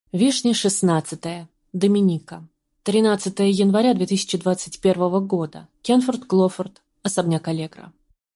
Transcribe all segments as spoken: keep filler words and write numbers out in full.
Вишня шестнадцатая. Доминика. тринадцатое января две тысячи двадцать первого года. Кенфорд Клофорд. Особняк Аллегро.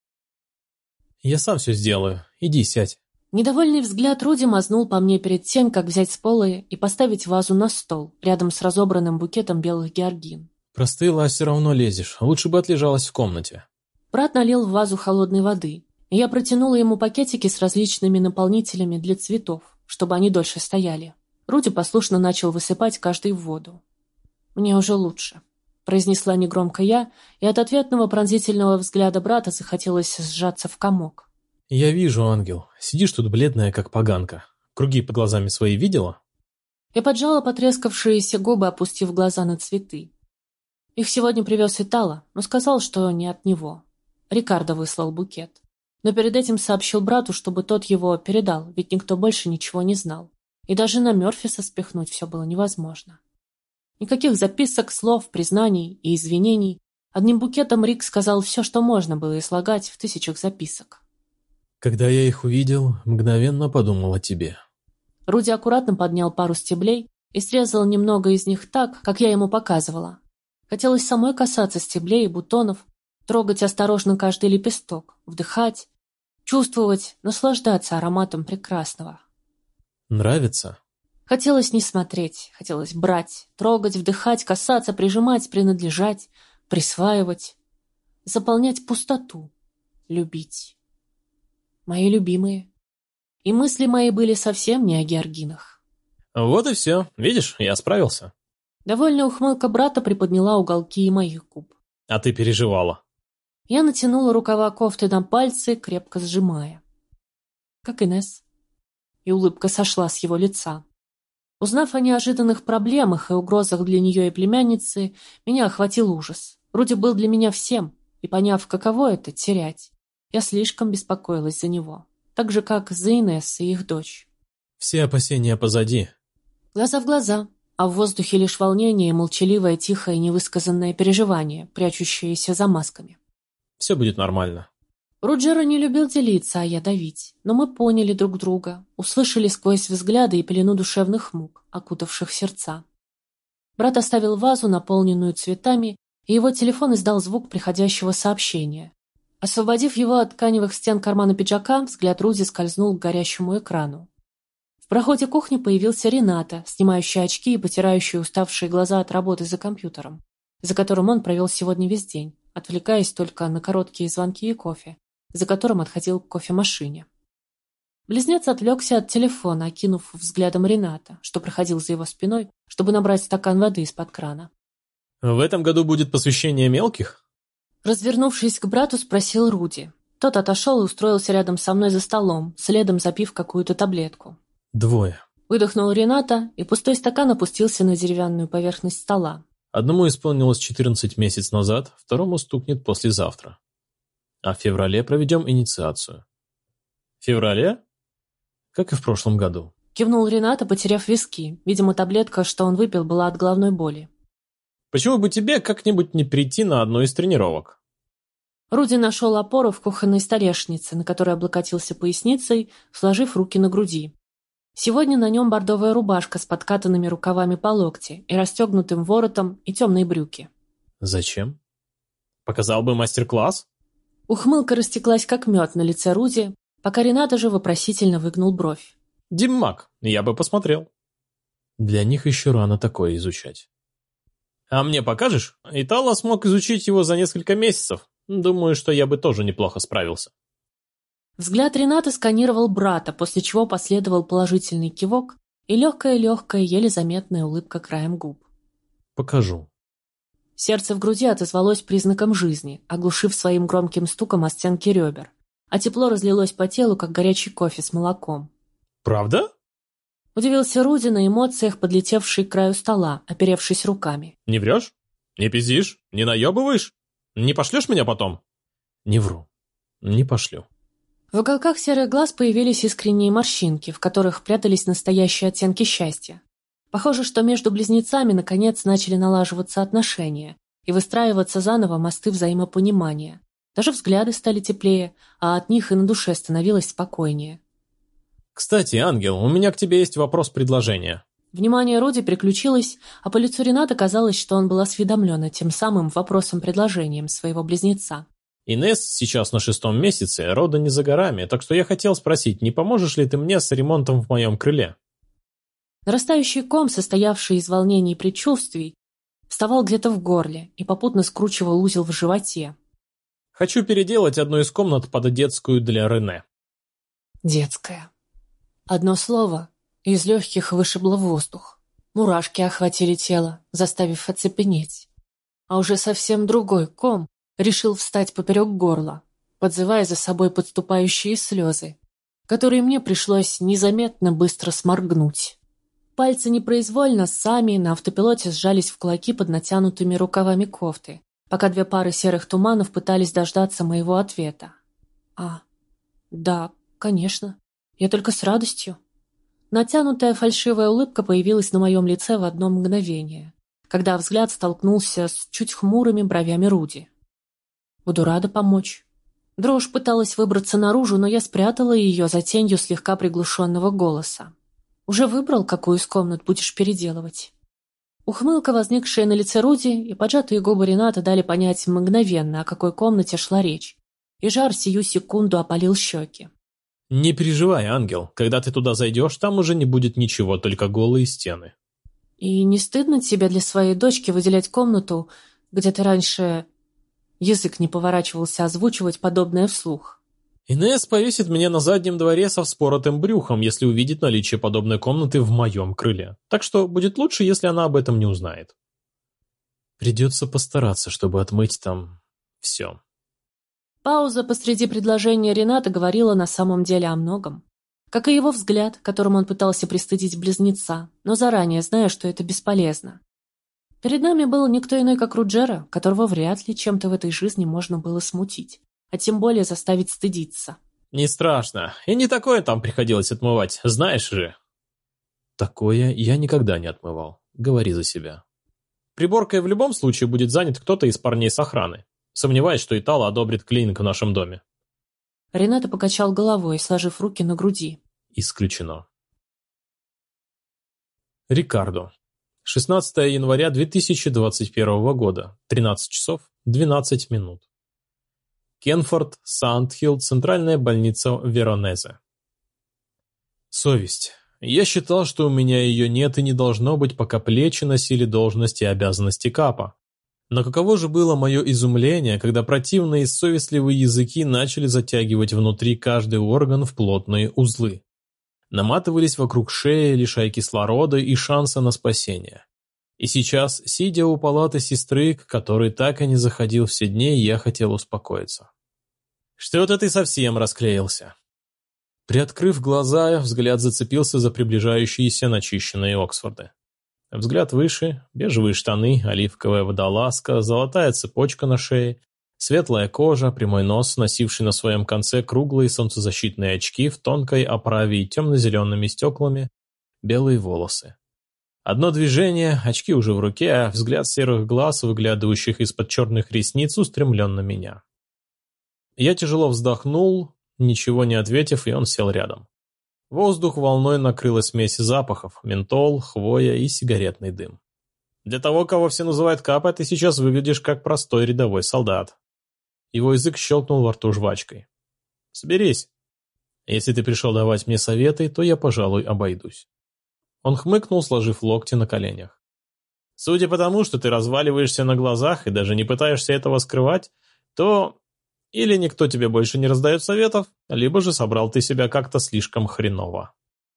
Я сам все сделаю. Иди, сядь. Недовольный взгляд Руди мазнул по мне перед тем, как взять с пола и поставить вазу на стол, рядом с разобранным букетом белых георгин. Простыла, а все равно лезешь. Лучше бы отлежалась в комнате. Брат налил в вазу холодной воды, и я протянула ему пакетики с различными наполнителями для цветов, чтобы они дольше стояли. Руди послушно начал высыпать каждый в воду. «Мне уже лучше», — произнесла негромко я, и от ответного пронзительного взгляда брата захотелось сжаться в комок. Я вижу, ангел. Сидишь тут бледная, как поганка. Круги под глазами свои видела? Я поджала потрескавшиеся губы, опустив глаза на цветы. Их сегодня привез Итало, но сказал, что не от него. Рикардо выслал букет. Но перед этим сообщил брату, чтобы тот его передал, ведь никто больше ничего не знал. И даже на Мёрфиса спихнуть все было невозможно. Никаких записок, слов, признаний и извинений. Одним букетом Рик сказал все, что можно было излагать в тысячах записок. Когда я их увидел, мгновенно подумал о тебе. Руди аккуратно поднял пару стеблей и срезал немного из них так, как я ему показывала. Хотелось самой касаться стеблей и бутонов, трогать осторожно каждый лепесток, вдыхать, чувствовать, наслаждаться ароматом прекрасного. Нравится? Хотелось не смотреть, хотелось брать, трогать, вдыхать, касаться, прижимать, принадлежать, присваивать, заполнять пустоту, любить. Мои любимые. И мысли мои были совсем не о георгинах. Вот и все. Видишь, я справился. Довольная ухмылка брата приподняла уголки и моих губ. А ты переживала. Я натянула рукава кофты на пальцы, крепко сжимая. Как Инесс. И улыбка сошла с его лица. Узнав о неожиданных проблемах и угрозах для нее и племянницы, меня охватил ужас. Руди был для меня всем, и поняв, каково это — терять, я слишком беспокоилась за него, так же, как за Инесс и их дочь. Все опасения позади. Глаза в глаза, а в воздухе лишь волнение и молчаливое, тихое, невысказанное переживание, прячущееся за масками. Все будет нормально. Руджера не любил делиться, а я давить, но мы поняли друг друга, услышали сквозь взгляды и пелену душевных мук, окутавших сердца. Брат оставил вазу, наполненную цветами, и его телефон издал звук приходящего сообщения. Освободив его от тканевых стен кармана пиджака, взгляд Руди скользнул к горящему экрану. В проходе кухни появился Рената, снимающая очки и потирающая уставшие глаза от работы за компьютером, за которым он провел сегодня весь день, отвлекаясь только на короткие звонки и кофе, за которым отходил к кофемашине. Близнец отвлекся от телефона, окинув взглядом Рената, что проходил за его спиной, чтобы набрать стакан воды из-под крана. В этом году будет посвящение мелких? Развернувшись к брату, спросил Руди. Тот отошел и устроился рядом со мной за столом, следом запив какую-то таблетку. Двое. Выдохнул Рената, и пустой стакан опустился на деревянную поверхность стола. Одному исполнилось четырнадцать месяцев назад, второму стукнет послезавтра. А в феврале проведем инициацию. В феврале? Как и в прошлом году. Кивнул Рената, потеряв виски. Видимо, таблетка, что он выпил, была от головной боли. Почему бы тебе как-нибудь не прийти на одну из тренировок? Руди нашел опору в кухонной столешнице, на которой облокотился поясницей, сложив руки на груди. Сегодня на нем бордовая рубашка с подкатанными рукавами по локти и расстегнутым воротом и темные брюки. Зачем? Показал бы мастер-класс? Ухмылка растеклась как мед на лице Руди, пока Рената же вопросительно выгнул бровь. Диммак, я бы посмотрел. Для них еще рано такое изучать. А мне покажешь? Итало смог изучить его за несколько месяцев. Думаю, что я бы тоже неплохо справился. Взгляд Рената сканировал брата, после чего последовал положительный кивок и легкая-легкая, еле заметная улыбка краем губ. Покажу. Сердце в груди отозвалось признаком жизни, оглушив своим громким стуком о стенки ребер, а тепло разлилось по телу, как горячий кофе с молоком. Правда? Удивился Руди на эмоциях, подлетевший к краю стола, оперевшись руками. Не врешь? Не пиздишь? Не наебываешь? Не пошлешь меня потом? Не вру. Не пошлю. В уголках серых глаз появились искренние морщинки, в которых прятались настоящие оттенки счастья. Похоже, что между близнецами наконец начали налаживаться отношения и выстраиваться заново мосты взаимопонимания. Даже взгляды стали теплее, а от них и на душе становилось спокойнее. Кстати, ангел, у меня к тебе есть вопрос-предложение. Внимание Роди переключилось, а по лицу Рената казалось, что он был осведомлен тем самым вопросом-предложением своего близнеца. Инесс сейчас на шестом месяце, рода не за горами, так что я хотел спросить, не поможешь ли ты мне с ремонтом в моем крыле? Нарастающий ком, состоявший из волнений и предчувствий, вставал где-то в горле и попутно скручивал узел в животе. Хочу переделать одну из комнат под детскую для Рене. Детская. Одно слово, и из легких вышибло воздух. Мурашки охватили тело, заставив оцепенеть. А уже совсем другой ком решил встать поперек горла, подзывая за собой подступающие слезы, которые мне пришлось незаметно быстро сморгнуть. Пальцы непроизвольно сами на автопилоте сжались в кулаки под натянутыми рукавами кофты, пока две пары серых туманов пытались дождаться моего ответа. А, да, конечно, я только с радостью. Натянутая фальшивая улыбка появилась на моем лице в одно мгновение, когда взгляд столкнулся с чуть хмурыми бровями Руди. Буду рада помочь. Дрожь пыталась выбраться наружу, но я спрятала ее за тенью слегка приглушенного голоса. Уже выбрал, какую из комнат будешь переделывать? Ухмылка, возникшая на лице Руди, и поджатые губы Рената дали понять мгновенно, о какой комнате шла речь, и жар сию секунду опалил щеки. Не переживай, ангел, когда ты туда зайдешь, там уже не будет ничего, только голые стены. И не стыдно тебе для своей дочки выделять комнату, где ты раньше... Язык не поворачивался озвучивать подобное вслух. Инесс повесит меня на заднем дворе со вспоротым брюхом, если увидит наличие подобной комнаты в моем крыле. Так что будет лучше, если она об этом не узнает. Придется постараться, чтобы отмыть там все. Пауза посреди предложения Рената говорила на самом деле о многом. Как и его взгляд, которым он пытался пристыдить близнеца, но заранее зная, что это бесполезно. Перед нами был никто иной, как Руджера, которого вряд ли чем-то в этой жизни можно было смутить, а тем более заставить стыдиться. Не страшно. И не такое там приходилось отмывать, знаешь же. Такое я никогда не отмывал. Говори за себя. Приборкой в любом случае будет занят кто-то из парней с охраны. Сомневаюсь, что Итало одобрит клининг в нашем доме. Рената покачал головой, сложив руки на груди. Исключено. Рикардо. шестнадцатое января две тысячи двадцать первого года. тринадцать часов двенадцать минут. Кенфорд, Сандхилл, центральная больница Веронезе. Совесть. Я считал, что у меня ее нет и не должно быть, пока плечи носили должности и обязанности капа. Но каково же было мое изумление, когда противные и совестливые языки начали затягивать внутри каждый орган в плотные узлы. Наматывались вокруг шеи, лишая кислорода и шанса на спасение. И сейчас, сидя у палаты сестры, к которой так и не заходил все дни, я хотел успокоиться. Что-то ты совсем расклеился. Приоткрыв глаза, взгляд зацепился за приближающиеся начищенные Оксфорды. Взгляд выше, бежевые штаны, оливковая водолазка, золотая цепочка на шее, светлая кожа, прямой нос, носивший на своем конце круглые солнцезащитные очки в тонкой оправе и темно-зелеными стеклами, белые волосы. Одно движение, очки уже в руке, а взгляд серых глаз, выглядывающих из-под черных ресниц, устремлен на меня. Я тяжело вздохнул, ничего не ответив, и он сел рядом. Воздух волной накрыла смесь запахов, ментол, хвоя и сигаретный дым. Для того, кого все называют капой, ты сейчас выглядишь как простой рядовой солдат. Его язык щелкнул во рту жвачкой. Соберись. Если ты пришел давать мне советы, то я, пожалуй, обойдусь. Он хмыкнул, сложив локти на коленях. Судя по тому, что ты разваливаешься на глазах и даже не пытаешься этого скрывать, то или никто тебе больше не раздает советов, либо же собрал ты себя как-то слишком хреново.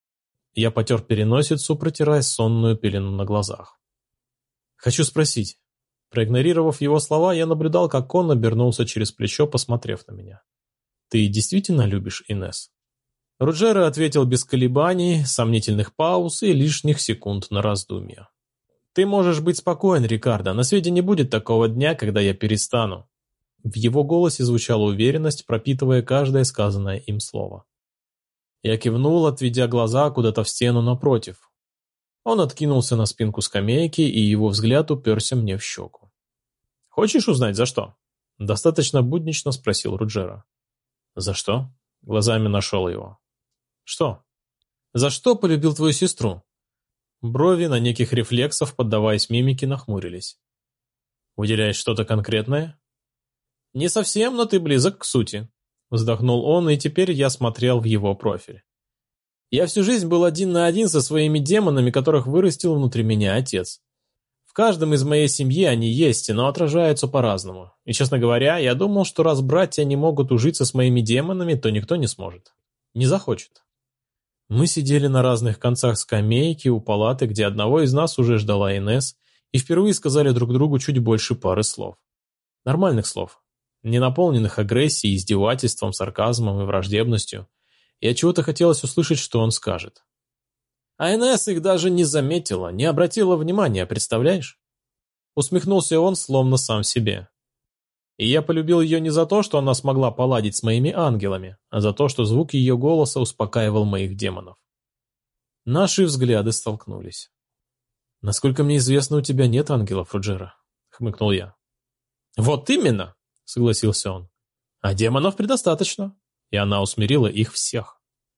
Я потер переносицу, протирая сонную пелену на глазах. Хочу спросить. Проигнорировав его слова, я наблюдал, как он обернулся через плечо, посмотрев на меня. Ты действительно любишь Инесс? Руджера ответил без колебаний, сомнительных пауз и лишних секунд на раздумье. Ты можешь быть спокоен, Рикардо, на свете не будет такого дня, когда я перестану. В его голосе звучала уверенность, пропитывая каждое сказанное им слово. Я кивнул, отведя глаза куда-то в стену напротив. Он откинулся на спинку скамейки, и его взгляд уперся мне в щеку. «Хочешь узнать, за что?» Достаточно буднично спросил Руджера. «За что?» Глазами нашел его. «Что?» «За что полюбил твою сестру?» Брови на неких рефлексов, поддаваясь мимике, нахмурились. «Выделяешь что-то конкретное?» «Не совсем, но ты близок к сути», — вздохнул он, и теперь я смотрел в его профиль. «Я всю жизнь был один на один со своими демонами, которых вырастил внутри меня отец. В каждом из моей семьи они есть, но отражаются по-разному. И, честно говоря, я думал, что раз братья не могут ужиться с моими демонами, то никто не сможет. Не захочет». Мы сидели на разных концах скамейки у палаты, где одного из нас уже ждала Инесс, и впервые сказали друг другу чуть больше пары слов. Нормальных слов, не наполненных агрессией, издевательством, сарказмом и враждебностью. И отчего-то хотелось услышать, что он скажет. А Инесс их даже не заметила, не обратила внимания, представляешь? Усмехнулся он, словно сам себе. И я полюбил ее не за то, что она смогла поладить с моими ангелами, а за то, что звук ее голоса успокаивал моих демонов. Наши взгляды столкнулись. «Насколько мне известно, у тебя нет ангелов, Руджера», — хмыкнул я. «Вот именно», — согласился он. «А демонов предостаточно». И она усмирила их всех.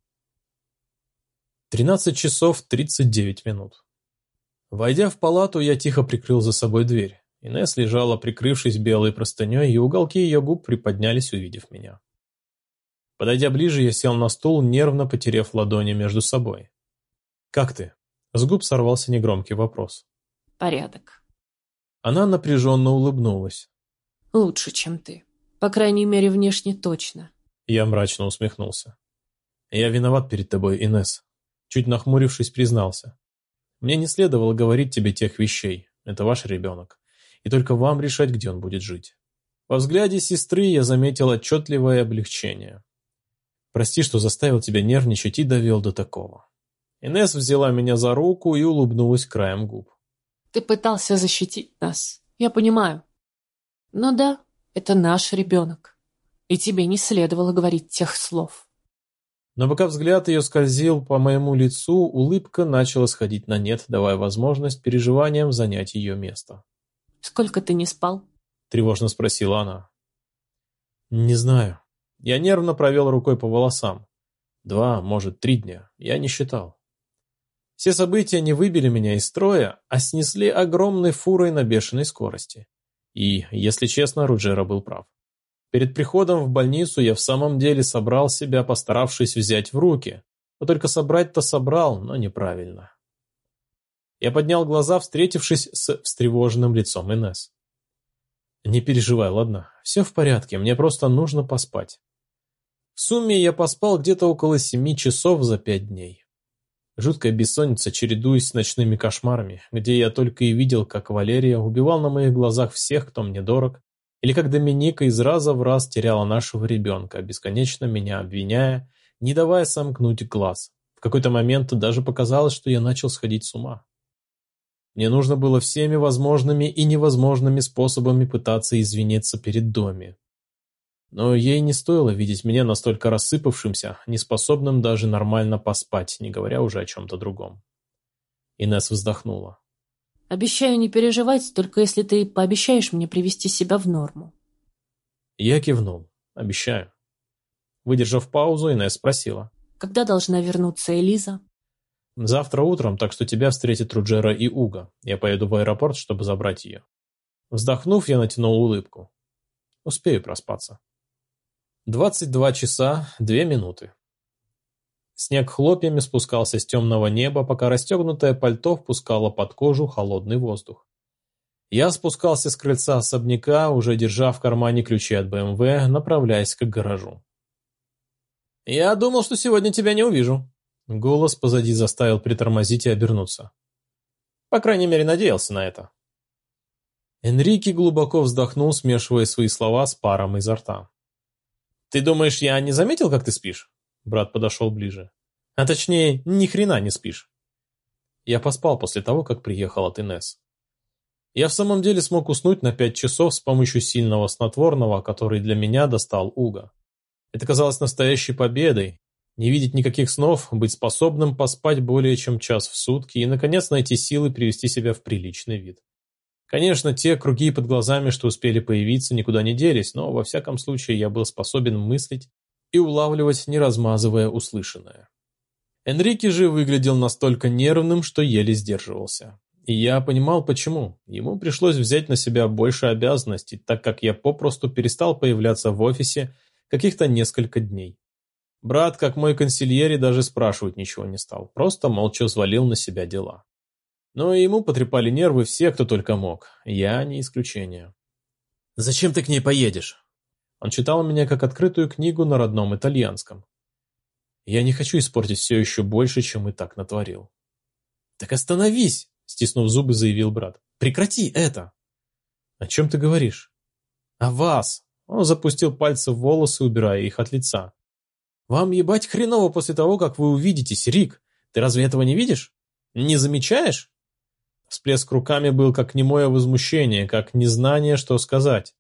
тринадцать часов тридцать девять минут. Войдя в палату, я тихо прикрыл за собой дверь. Инесс лежала, прикрывшись белой простыней, и уголки ее губ приподнялись, увидев меня. Подойдя ближе, я сел на стул, нервно потеряв ладони между собой. «Как ты?» С губ сорвался негромкий вопрос. Порядок. Она напряженно улыбнулась. Лучше, чем ты. По крайней мере, внешне точно. Я мрачно усмехнулся. «Я виноват перед тобой, Инесс». Чуть нахмурившись, признался. «Мне не следовало говорить тебе тех вещей. Это ваш ребенок. И только вам решать, где он будет жить». Во взгляде сестры я заметил отчетливое облегчение. «Прости, что заставил тебя нервничать и довел до такого». Инесс взяла меня за руку и улыбнулась краем губ. Ты пытался защитить нас. Я понимаю. Но да, это наш ребенок. И тебе не следовало говорить тех слов. Но пока взгляд ее скользил по моему лицу, улыбка начала сходить на нет, давая возможность переживаниям занять ее место. «Сколько ты не спал?» — тревожно спросила она. «Не знаю». Я нервно провел рукой по волосам. Два, может, три дня. Я не считал. Все события не выбили меня из строя, а снесли огромной фурой на бешеной скорости. И, если честно, Руджера был прав. Перед приходом в больницу я в самом деле собрал себя, постаравшись взять в руки. Но только собрать-то собрал, но неправильно. Я поднял глаза, встретившись с встревоженным лицом Инесс. «Не переживай, ладно? Все в порядке, мне просто нужно поспать». В сумме я поспал где-то около семи часов за пять дней. Жуткая бессонница, чередуясь с ночными кошмарами, где я только и видел, как Валерия убивал на моих глазах всех, кто мне дорог, или как Доминика из раза в раз теряла нашего ребенка, бесконечно меня обвиняя, не давая сомкнуть глаз. В какой-то момент даже показалось, что я начал сходить с ума. Мне нужно было всеми возможными и невозможными способами пытаться извиниться перед Доми. Но ей не стоило видеть меня настолько рассыпавшимся, неспособным даже нормально поспать, не говоря уже о чем-то другом. Инесс вздохнула. «Обещаю не переживать, только если ты пообещаешь мне привести себя в норму». Я кивнул. Обещаю. Выдержав паузу, Инесс спросила. «Когда должна вернуться Элиза?» «Завтра утром, так что тебя встретят Руджера и Уго. Я поеду в аэропорт, чтобы забрать ее». Вздохнув, я натянул улыбку. Успею проспаться. Двадцать два часа, две минуты. Снег хлопьями спускался с темного неба, пока расстегнутое пальто впускало под кожу холодный воздух. Я спускался с крыльца особняка, уже держа в кармане ключи от бэ эм вэ, направляясь к гаражу. «Я думал, что сегодня тебя не увижу». Голос позади заставил притормозить и обернуться. По крайней мере, надеялся на это. Энрике глубоко вздохнул, смешивая свои слова с паром изо рта. «Ты думаешь, я не заметил, как ты спишь?» Брат подошел ближе. «А точнее, ни хрена не спишь». Я поспал после того, как приехал от Инесс. Я в самом деле смог уснуть на пять часов с помощью сильного снотворного, который для меня достал Уго. Это казалось настоящей победой. Не видеть никаких снов, быть способным поспать более чем час в сутки и, наконец, найти силы привести себя в приличный вид. Конечно, те круги под глазами, что успели появиться, никуда не делись, но, во всяком случае, я был способен мыслить и улавливать, не размазывая услышанное. Энрике же выглядел настолько нервным, что еле сдерживался. И я понимал, почему. Ему пришлось взять на себя больше обязанностей, так как я попросту перестал появляться в офисе каких-то несколько дней. Брат, как мой консильери, даже спрашивать ничего не стал, просто молча взвалил на себя дела. Но и ему потрепали нервы все, кто только мог. Я не исключение. «Зачем ты к ней поедешь?» Он читал меня как открытую книгу на родном итальянском. Я не хочу испортить все еще больше, чем и так натворил. «Так остановись!» — стиснув зубы, заявил брат. «Прекрати это!» «О чем ты говоришь?» «О вас!» Он запустил пальцы в волосы, убирая их от лица. «Вам ебать хреново после того, как вы увидитесь, Рик. Ты разве этого не видишь? Не замечаешь?» Всплеск руками был как немое возмущение, как незнание, что сказать.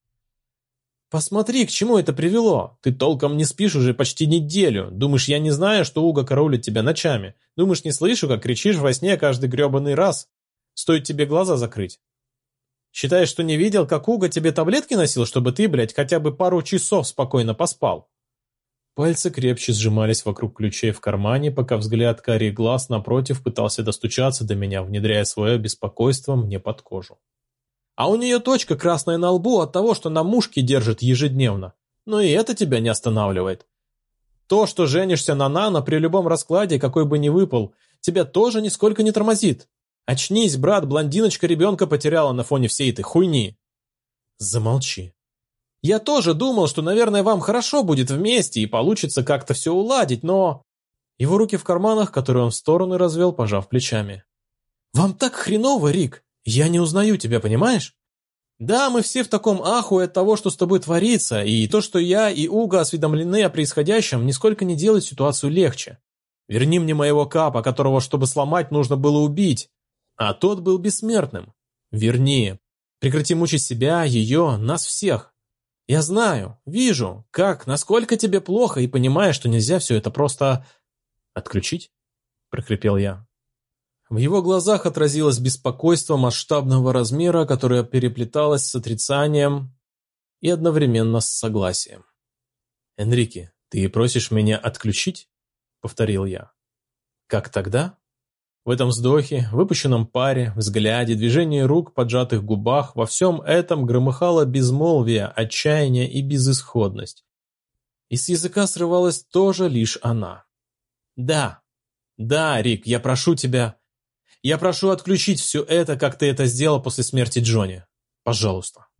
«Посмотри, к чему это привело. Ты толком не спишь уже почти неделю. Думаешь, я не знаю, что Уго караулит тебя ночами? Думаешь, не слышу, как кричишь во сне каждый гребаный раз? Стоит тебе глаза закрыть. Считаешь, что не видел, как Уго тебе таблетки носил, чтобы ты, блядь, хотя бы пару часов спокойно поспал?» Пальцы крепче сжимались вокруг ключей в кармане, пока взгляд карих глаз напротив пытался достучаться до меня, внедряя свое беспокойство мне под кожу. «А у нее точка красная на лбу от того, что на мушке держит ежедневно. Но и это тебя не останавливает. То, что женишься на Нано при любом раскладе, какой бы ни выпал, тебя тоже нисколько не тормозит. Очнись, брат, блондиночка ребенка потеряла на фоне всей этой хуйни». «Замолчи». «Я тоже думал, что, наверное, вам хорошо будет вместе и получится как-то все уладить, но...» Его руки в карманах, которые он в стороны развел, пожав плечами. «Вам так хреново, Рик. Я не узнаю тебя, понимаешь? Да, мы все в таком ахуе от того, что с тобой творится, и то, что я и Уго осведомлены о происходящем, нисколько не делает ситуацию легче. Верни мне моего капа, которого, чтобы сломать, нужно было убить, а тот был бессмертным. Верни. Прекрати мучить себя, ее, нас всех. Я знаю, вижу, как, насколько тебе плохо, и понимаю, что нельзя все это просто... «Отключить?» – прохрипел я. В его глазах отразилось беспокойство масштабного размера, которое переплеталось с отрицанием и одновременно с согласием. «Энрике, ты просишь меня отключить?» – повторил я. «Как тогда?» В этом вздохе, выпущенном паре, взгляде, движении рук, поджатых губах, во всем этом громыхало безмолвие, отчаяние и безысходность. И с языка срывалась тоже лишь она. «Да, да, Рик, я прошу тебя, я прошу отключить все это, как ты это сделал после смерти Джонни. Пожалуйста».